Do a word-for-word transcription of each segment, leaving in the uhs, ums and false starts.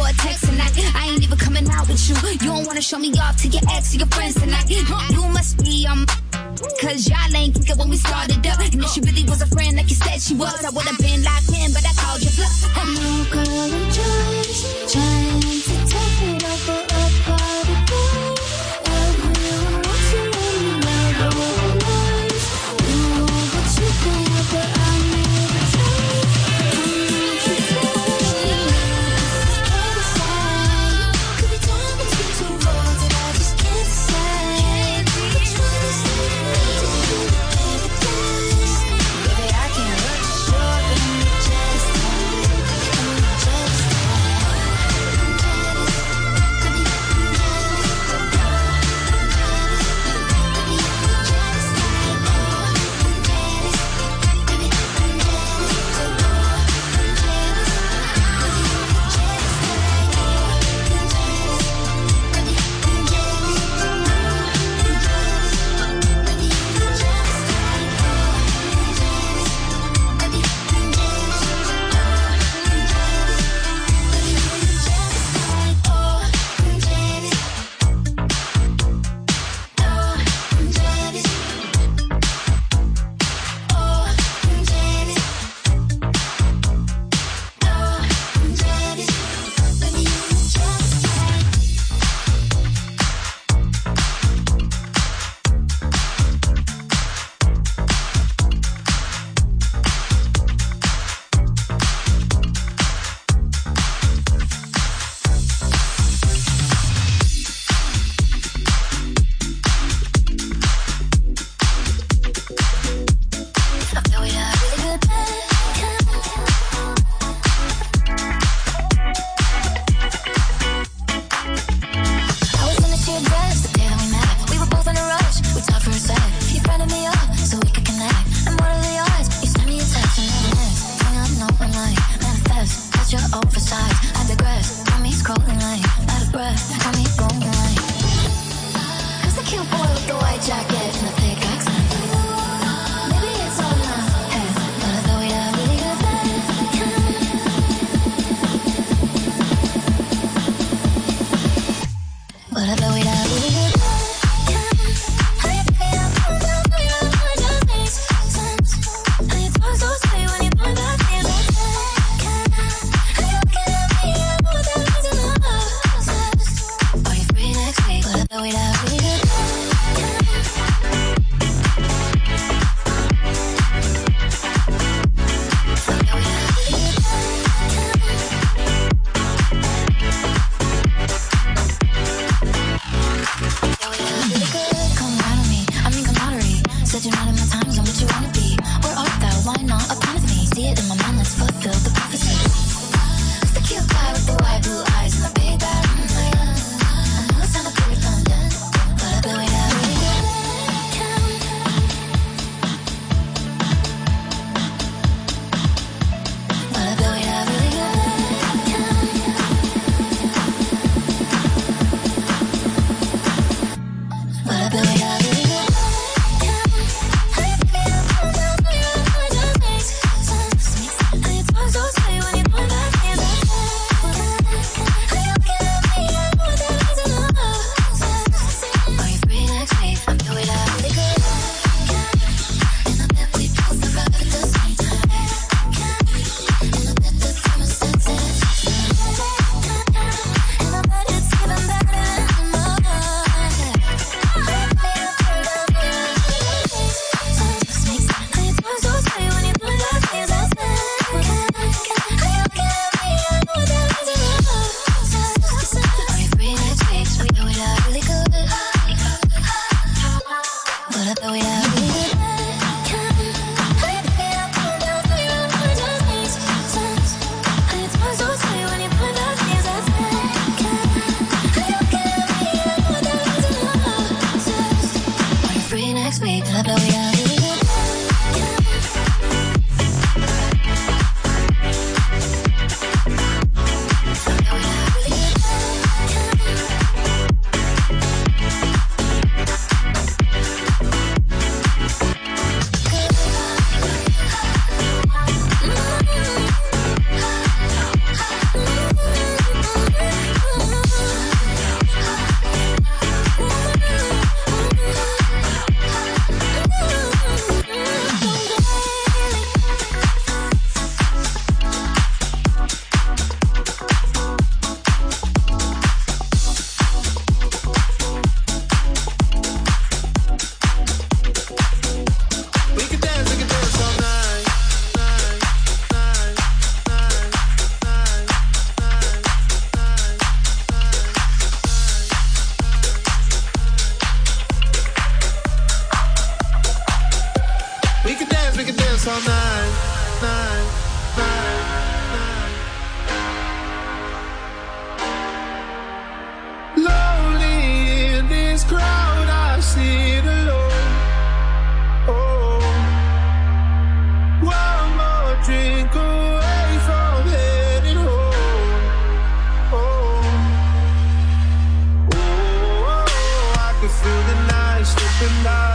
a text tonight. I ain't even coming out with you. You don't wanna show me off to your ex or your friends tonight. You must be um, cause y'all ain't kick it when we started up. And if she really was a friend like you said she was, I would've been locked in, but I called you bluff. No girl, I'm just trying to take it over a party boy. Everyone wants to let me know the noise. You know what you think, but I never tell you. Could be torn between two roads that I just can't decide. Which one is it? Baby, I can't hurt you, sure, but I'm just dance all night, night, night, night. Lonely in this crowd, I sit alone. Oh, one more drink away from heading home. Oh, oh, I can feel the night slipping by.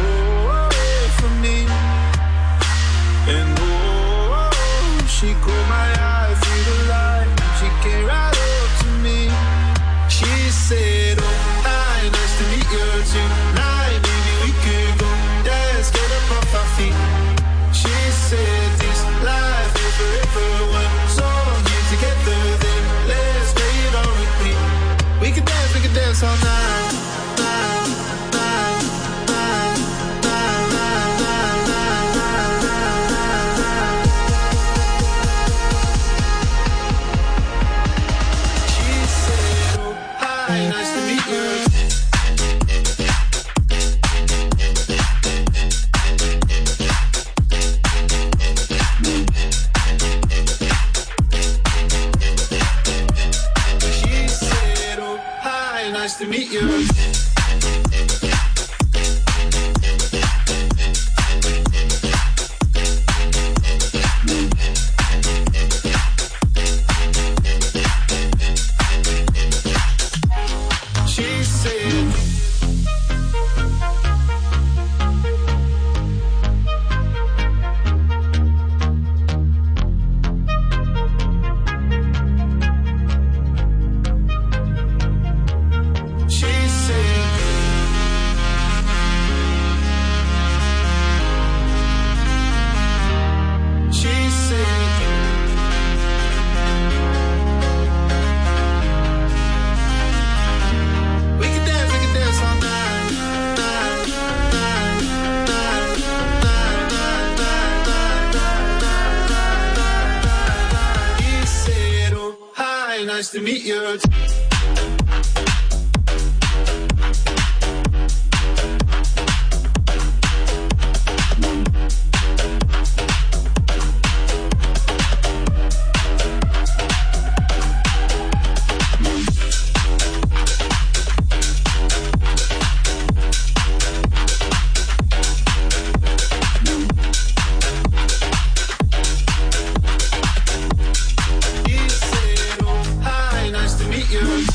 And oh, she caught my eye through the light. She came right up to me. She said, oh, hi, nice to meet you tonight. Maybe we could go dance, get up off our feet. She said, this life is forever. One song here together, then let's play it on repeat. We can dance, we can dance all night, night, night, night, night, night, night, night. Nice to meet you. She said, oh, hi, nice to meet you. Nice to meet you. You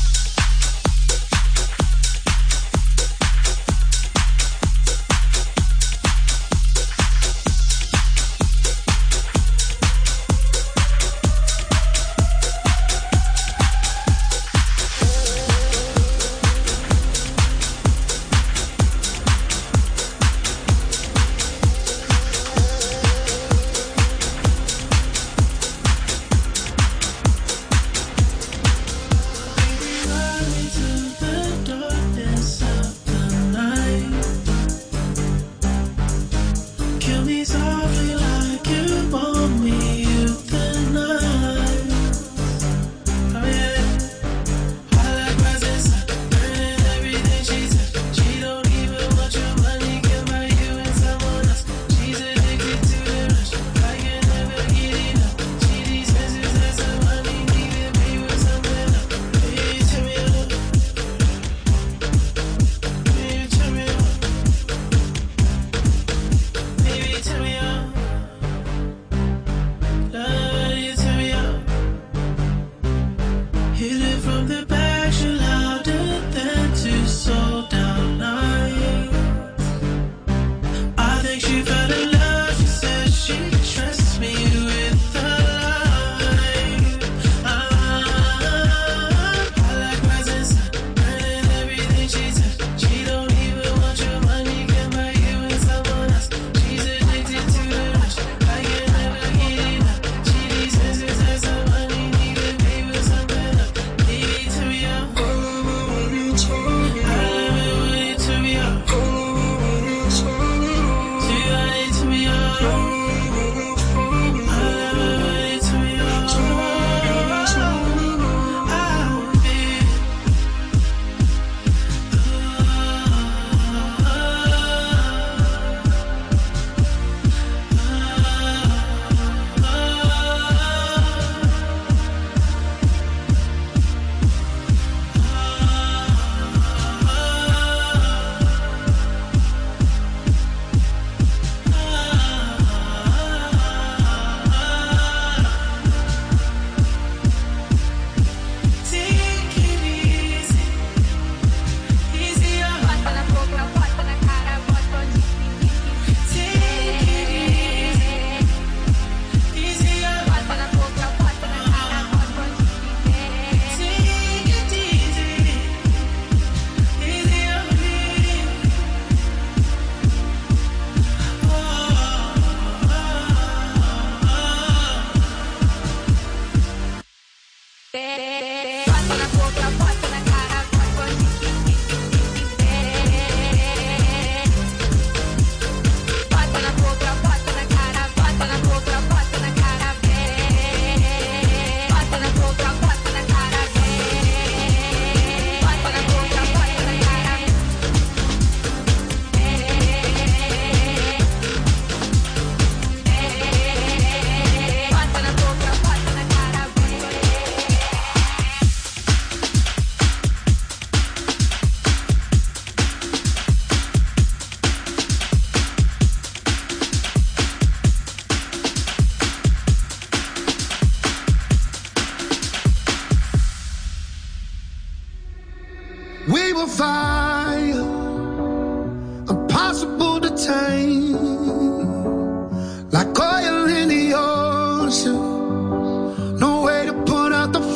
like oil in the ocean. No way to put out the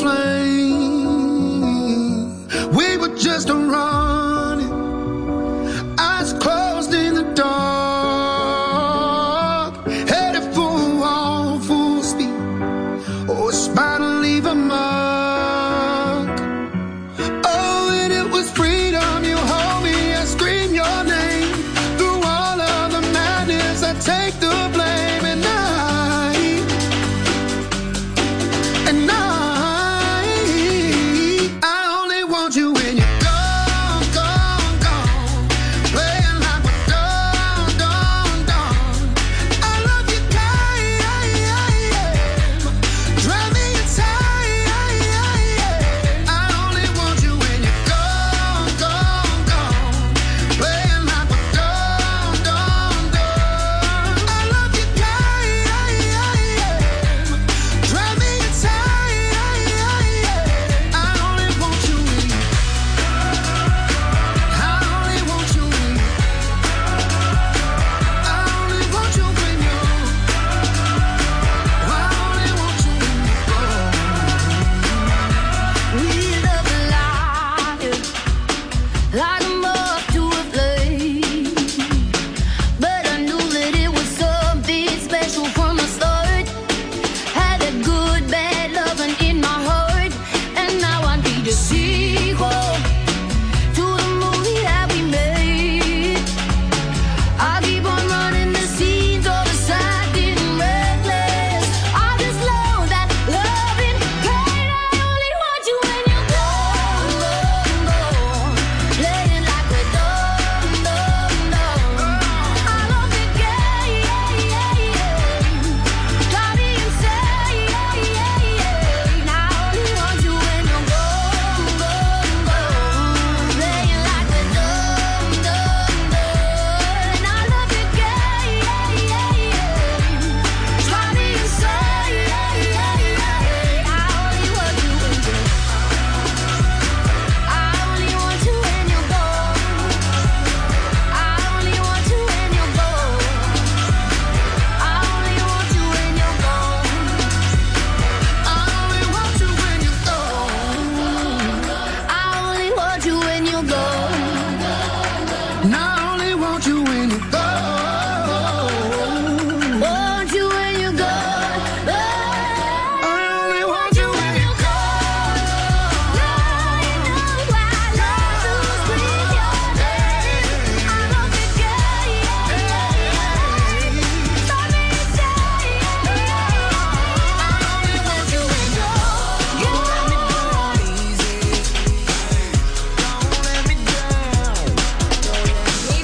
flame. We were just running, eyes closed in the dark, headed for a wall, full speed. Oh, it's bound to leave a mark. Oh, and it was freedom. You hold me, I scream your name. Through all of the madness, I take the blame. And I, and I, I only want you when you're gone, gone, gone. Playing like we're done, done, done. I love you, time. Drive me inside. I only want you when you're gone, gone, gone. Playing like we're done, done, done. I love you, time. Drive me inside. I only want you when you. I only want you when you. I only want you when you. I only want you when you go. We love a liar, like a moth to a flame. But I knew that it was something special from the start. Had that good, bad loving in my heart, and now I need a sequel to the movie that we made. I keep on running the scenes, all the side getting reckless. I just love that loving pain. I only want you when you're gone, gone, gone. Playing like we're done, done, done. I love the game, got me insane. I only want you when you're gone, gone, gone. Playing like we're done, done, done. I love the game, got me insane. I only want you when you're. I only want you when you're gone. I only want you when you're gone. I only want you when you're gone. I only want you when you're gone. I only want you when you're gone. And I only want you when you're gone. Want you when you're gone. I only want you when you're gone. I know I love to scream your name. I love the game. Let me say, I only want you when you're gone.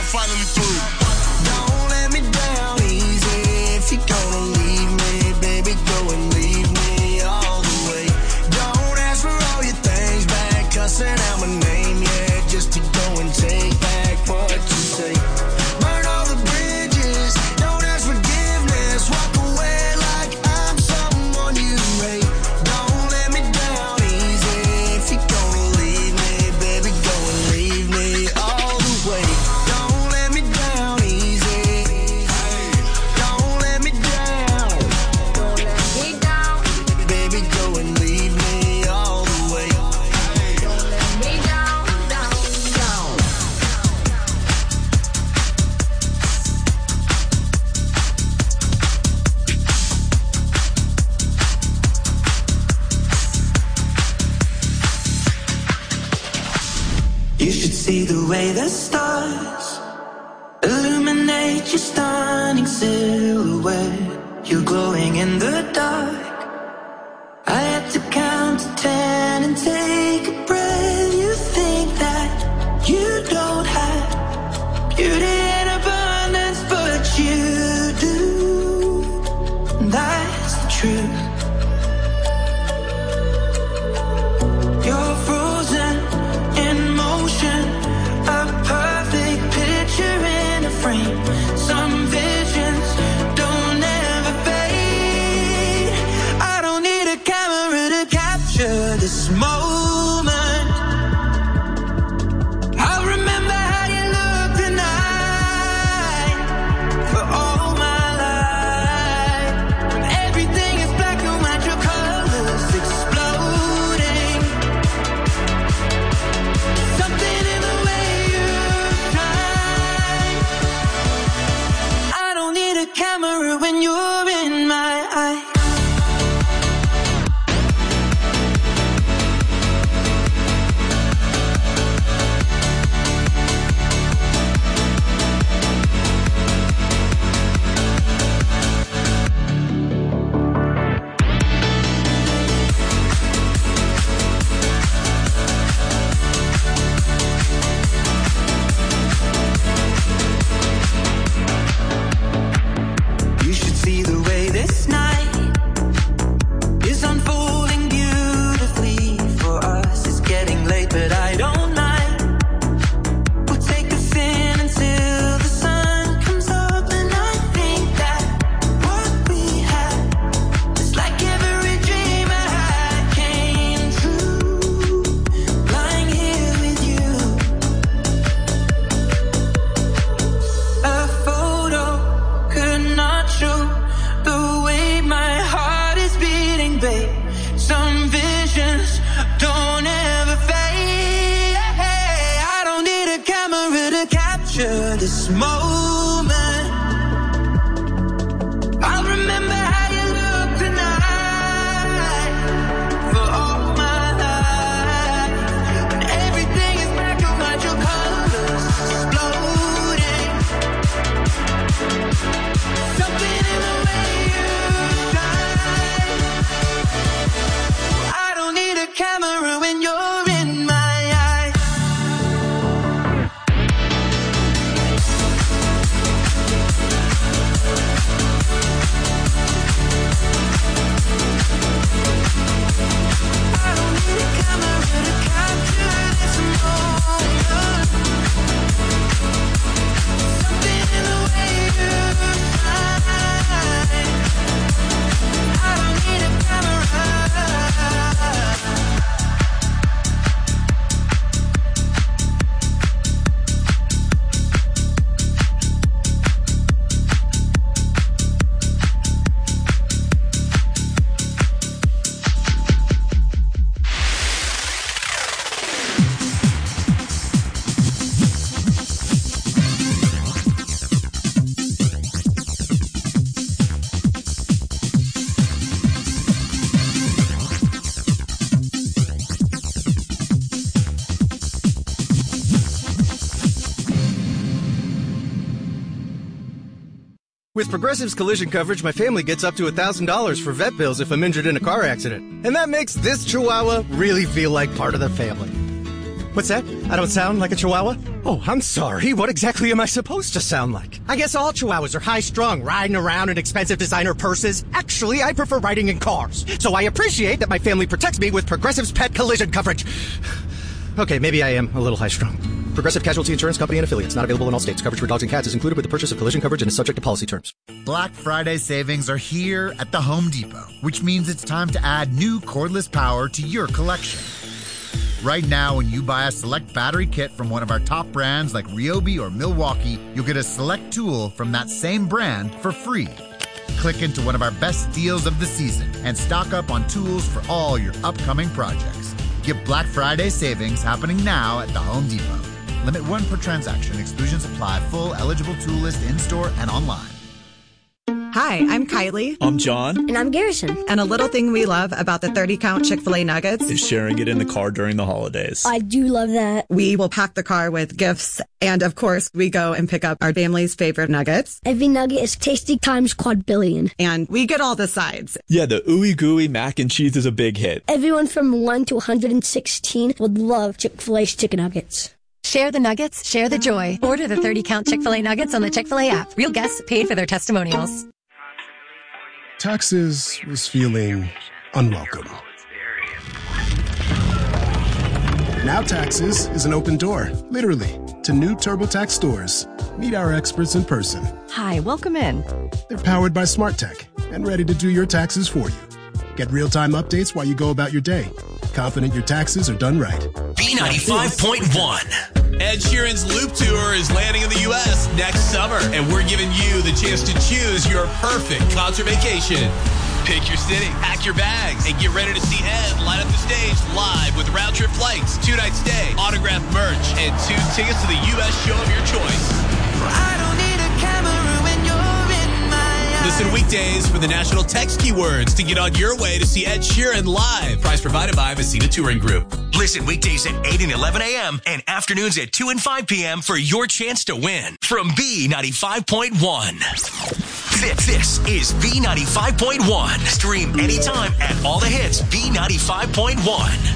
finally through. Don't let me down easy. If you're gonna leave me, baby, go and leave me all the way. Don't ask for all your things back, cussing out my name, yeah, just to go and take back what you say. Burn all the bridges, don't ask forgiveness, walk away like I'm someone you hate. Don't let me down easy. If you're gonna leave me, baby, go and leave me all the way. Don't let me down easy. Don't let me down. Don't let me down. Baby, go and leave me all the way. Don't let me down, down, down. You should see the way the stars illuminate your stunning silhouette. You're glowing in the dark. I had to count to ten and take a breath. You think that you don't have beauty in abundance, but you do. That's the truth. You're frozen in motion, a perfect picture in a frame. Some visions don't ever fade. I don't need a camera to capture this moment. I'll remember how you look tonight for all my life. When everything is black and white, your colors exploding. Something in the way you shine. I don't need a camera when you're in my eye. You should see the way this night is unfolding beautifully for us. It's getting late, but I don't mind. We'll take us in until the sun comes up, and I think that what we had is like every dream I had came true. Lying here with you, a photo could not show the way my heart is beating, babe. Some visions don't ever fade. I don't need a camera to capture this moment. I'll remember how you look tonight for all my life. When everything is black and white, your colors exploding. Something in the way you shine. I don't need a camera when you're in my eyes. I don't need a camera to capture this moment. Something in the way you shine. I don't need a camera. With Progressive's collision coverage, my family gets up to one thousand dollars for vet bills if I'm injured in a car accident. And that makes this Chihuahua really feel like part of the family. What's that? I don't sound like a chihuahua? Oh, I'm sorry. What exactly am I supposed to sound like? I guess all chihuahuas are high-strung, riding around in expensive designer purses. Actually, I prefer riding in cars. So I appreciate that my family protects me with Progressive's pet collision coverage. Okay, maybe I am a little high-strung. Progressive Casualty Insurance Company and affiliates. Not available in all states. Coverage for dogs and cats is included with the purchase of collision coverage and is subject to policy terms. Black Friday savings are here at the Home Depot, which means it's time to add new cordless power to your collection. Right now, when you buy a select battery kit from one of our top brands like Ryobi or Milwaukee, you'll get a select tool from that same brand for free. Click into one of our best deals of the season and stock up on tools for all your upcoming projects. Get Black Friday savings happening now at the Home Depot. Limit one per transaction. Exclusions apply. Full eligible tool list in-store and online. Hi, I'm Kylie. I'm John. And I'm Garrison. And a little thing we love about the thirty count Chick-fil-A nuggets is sharing it in the car during the holidays. I do love that. We will pack the car with gifts. And of course, we go and pick up our family's favorite nuggets. Every nugget is tasty times quadrillion. And we get all the sides. Yeah, the ooey gooey mac and cheese is a big hit. Everyone from one to one hundred sixteen would love Chick-fil-A's chicken nuggets. Share the nuggets, share the joy. Order the thirty count Chick-fil-A nuggets on the Chick-fil-A app. Real guests paid for their testimonials. Taxes was feeling unwelcome. Now Taxes is an open door, literally, to new TurboTax stores. Meet our experts in person. Hi, welcome in. They're powered by Smart Tech and ready to do your taxes for you. Get real-time updates while you go about your day. Confident your taxes are done right. B ninety-five point one. Ed Sheeran's Loop Tour is landing in the U S next summer, and we're giving you the chance to choose your perfect concert vacation. Pick your city, pack your bags, and get ready to see Ed light up the stage live with round-trip flights, two-night stay, autographed merch, and two tickets to the U S show of your choice. I don't need a camera when you're in my eyes. Listen weekdays for the national text keywords to get on your way to see Ed Sheeran live. Price provided by Messina Touring Group. Listen weekdays at eight and eleven a.m. and afternoons at two and five p.m. for your chance to win from B ninety-five point one. This, this is B ninety-five point one. Stream anytime at all the hits B ninety-five point one.